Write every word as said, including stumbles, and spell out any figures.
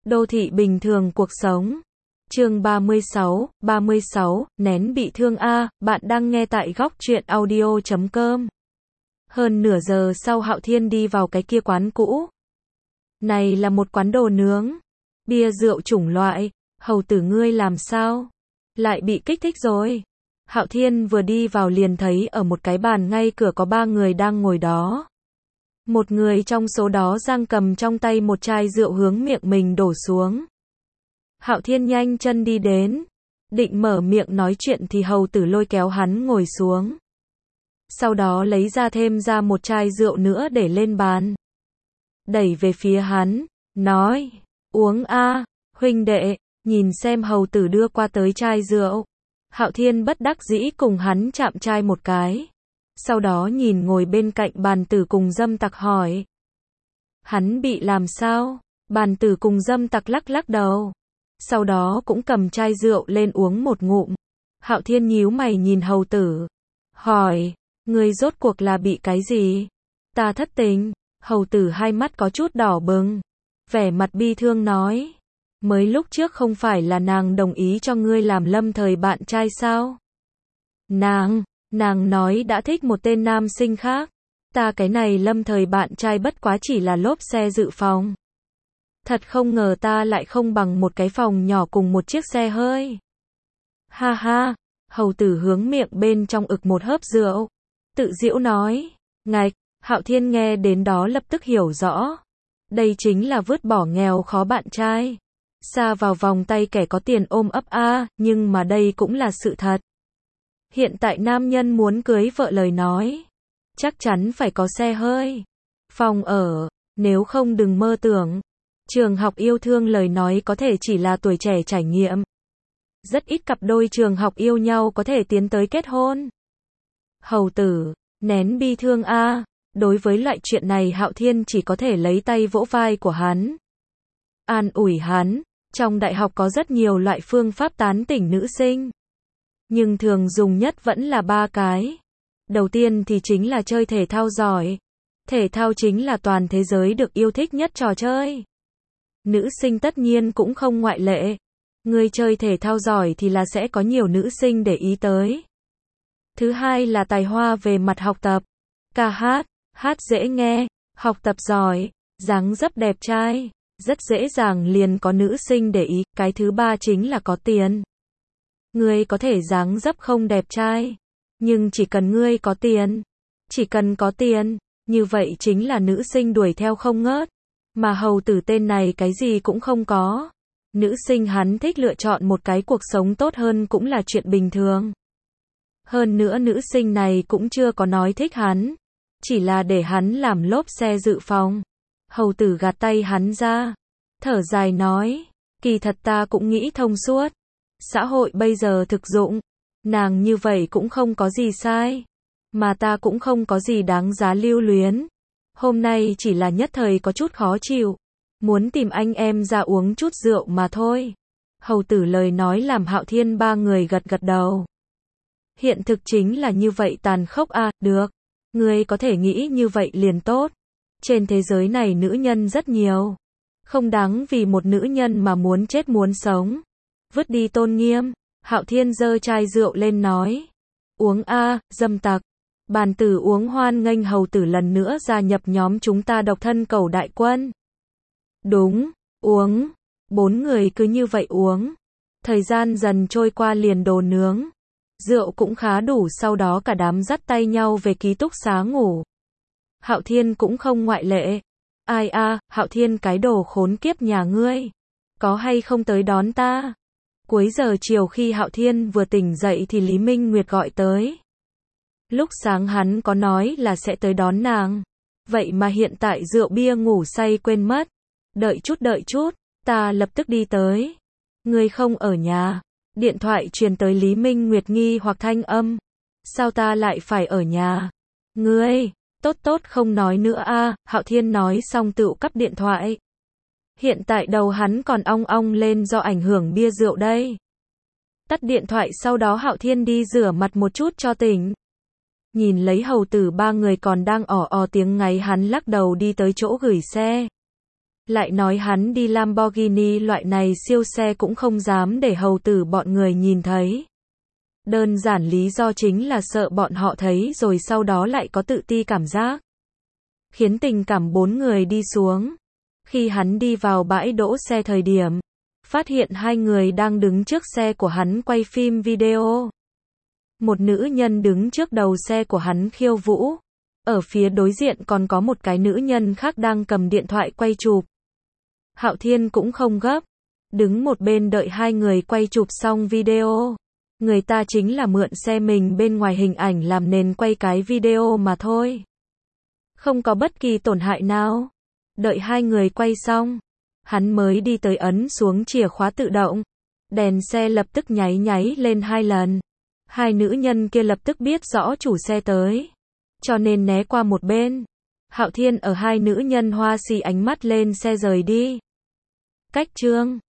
Đô thị bình thường cuộc sống. Chương ba mươi sáu, ba mươi sáu, nén bị thương a, bạn đang nghe tại góc truyện audio chấm com. Hơn nửa giờ sau Hạo Thiên đi vào cái kia quán cũ. Này là một quán đồ nướng, bia rượu chủng loại, hầu tử ngươi làm sao? Lại bị kích thích rồi. Hạo Thiên vừa đi vào liền thấy ở một cái bàn ngay cửa có ba người đang ngồi đó. Một người trong số đó giang cầm trong tay một chai rượu hướng miệng mình đổ xuống. Hạo Thiên nhanh chân đi đến, định mở miệng nói chuyện thì hầu tử lôi kéo hắn ngồi xuống. Sau đó lấy ra thêm ra một chai rượu nữa để lên bàn. Đẩy về phía hắn, nói, uống a, huynh đệ, nhìn xem hầu tử đưa qua tới chai rượu. Hạo Thiên bất đắc dĩ cùng hắn chạm chai một cái. Sau đó nhìn ngồi bên cạnh bàn tử cùng dâm tặc hỏi. Hắn bị làm sao? Bàn tử cùng dâm tặc lắc lắc đầu. Sau đó cũng cầm chai rượu lên uống một ngụm. Hạo Thiên nhíu mày nhìn hầu tử. Hỏi, ngươi rốt cuộc là bị cái gì? Ta thất tình. Hầu tử hai mắt có chút đỏ bừng. Vẻ mặt bi thương nói. Mới lúc trước không phải là nàng đồng ý cho ngươi làm lâm thời bạn trai sao? Nàng, nàng nói đã thích một tên nam sinh khác. Ta cái này lâm thời bạn trai bất quá chỉ là lốp xe dự phòng. Thật không ngờ ta lại không bằng một cái phòng nhỏ cùng một chiếc xe hơi. Ha ha, hầu tử hướng miệng bên trong ực một hớp rượu. Tự giễu nói, ngạch, Hạo Thiên nghe đến đó lập tức hiểu rõ. Đây chính là vứt bỏ nghèo khó bạn trai. Xa vào vòng tay kẻ có tiền ôm ấp a, nhưng mà đây cũng là sự thật. Hiện tại nam nhân muốn cưới vợ lời nói, chắc chắn phải có xe hơi, phòng ở, nếu không đừng mơ tưởng. Trường học yêu thương lời nói có thể chỉ là tuổi trẻ trải nghiệm. Rất ít cặp đôi trường học yêu nhau có thể tiến tới kết hôn. Hầu tử, nén bi thương a, đối với loại chuyện này Hạo Thiên chỉ có thể lấy tay vỗ vai của hắn. An ủi hắn, trong đại học có rất nhiều loại phương pháp tán tỉnh nữ sinh. Nhưng thường dùng nhất vẫn là ba cái. Đầu tiên thì chính là chơi thể thao giỏi. Thể thao chính là toàn thế giới được yêu thích nhất trò chơi. Nữ sinh tất nhiên cũng không ngoại lệ. Người chơi thể thao giỏi thì là sẽ có nhiều nữ sinh để ý tới. Thứ hai là tài hoa về mặt học tập. Ca hát, hát dễ nghe, học tập giỏi, dáng dấp đẹp trai. Rất dễ dàng liền có nữ sinh để ý. Cái thứ ba chính là có tiền. Ngươi có thể dáng dấp không đẹp trai, nhưng chỉ cần ngươi có tiền, chỉ cần có tiền, như vậy chính là nữ sinh đuổi theo không ngớt. Mà hầu tử tên này cái gì cũng không có. Nữ sinh hắn thích lựa chọn một cái cuộc sống tốt hơn cũng là chuyện bình thường. Hơn nữa nữ sinh này cũng chưa có nói thích hắn, chỉ là để hắn làm lốp xe dự phòng. Hầu tử gạt tay hắn ra, thở dài nói, kỳ thật ta cũng nghĩ thông suốt. Xã hội bây giờ thực dụng, nàng như vậy cũng không có gì sai, mà ta cũng không có gì đáng giá lưu luyến. Hôm nay chỉ là nhất thời có chút khó chịu, muốn tìm anh em ra uống chút rượu mà thôi. Hầu tử lời nói làm Hạo Thiên ba người gật gật đầu. Hiện thực chính là như vậy tàn khốc à, được, ngươi có thể nghĩ như vậy liền tốt. Trên thế giới này nữ nhân rất nhiều, không đáng vì một nữ nhân mà muốn chết muốn sống. Vứt đi tôn nghiêm, Hạo Thiên giơ chai rượu lên nói. Uống a, dâm tặc. Bàn tử uống hoan nghênh hầu tử lần nữa gia nhập nhóm chúng ta độc thân cầu đại quân. Đúng, uống. Bốn người cứ như vậy uống. Thời gian dần trôi qua liền đồ nướng. Rượu cũng khá đủ, sau đó cả đám dắt tay nhau về ký túc xá ngủ. Hạo Thiên cũng không ngoại lệ. Ai a, Hạo Thiên cái đồ khốn kiếp nhà ngươi. Có hay không tới đón ta? Cuối giờ chiều khi Hạo Thiên vừa tỉnh dậy thì Lý Minh Nguyệt gọi tới. Lúc sáng hắn có nói là sẽ tới đón nàng. Vậy mà hiện tại rượu bia ngủ say quên mất. Đợi chút đợi chút, ta lập tức đi tới. Ngươi không ở nhà. Điện thoại truyền tới Lý Minh Nguyệt nghi hoặc thanh âm. Sao ta lại phải ở nhà? Ngươi, tốt tốt không nói nữa a, Hạo Thiên nói xong tựu cắp điện thoại. Hiện tại đầu hắn còn ong ong lên do ảnh hưởng bia rượu đây. Tắt điện thoại sau đó Hạo Thiên đi rửa mặt một chút cho tỉnh. Nhìn lấy hầu tử ba người còn đang ò ò tiếng ngáy hắn lắc đầu đi tới chỗ gửi xe. Lại nói hắn đi Lamborghini loại này siêu xe cũng không dám để hầu tử bọn người nhìn thấy. Đơn giản lý do chính là sợ bọn họ thấy rồi sau đó lại có tự ti cảm giác. Khiến tình cảm bốn người đi xuống. Khi hắn đi vào bãi đỗ xe thời điểm, phát hiện hai người đang đứng trước xe của hắn quay phim video. Một nữ nhân đứng trước đầu xe của hắn khiêu vũ. Ở phía đối diện còn có một cái nữ nhân khác đang cầm điện thoại quay chụp. Hạo Thiên cũng không gấp, đứng một bên đợi hai người quay chụp xong video. Người ta chính là mượn xe mình bên ngoài hình ảnh làm nền quay cái video mà thôi. Không có bất kỳ tổn hại nào. Đợi hai người quay xong, hắn mới đi tới ấn xuống chìa khóa tự động. Đèn xe lập tức nháy nháy lên hai lần. Hai nữ nhân kia lập tức biết rõ chủ xe tới, cho nên né qua một bên. Hạo Thiên ở hai nữ nhân hoa xì ánh mắt lên xe rời đi. Cách chương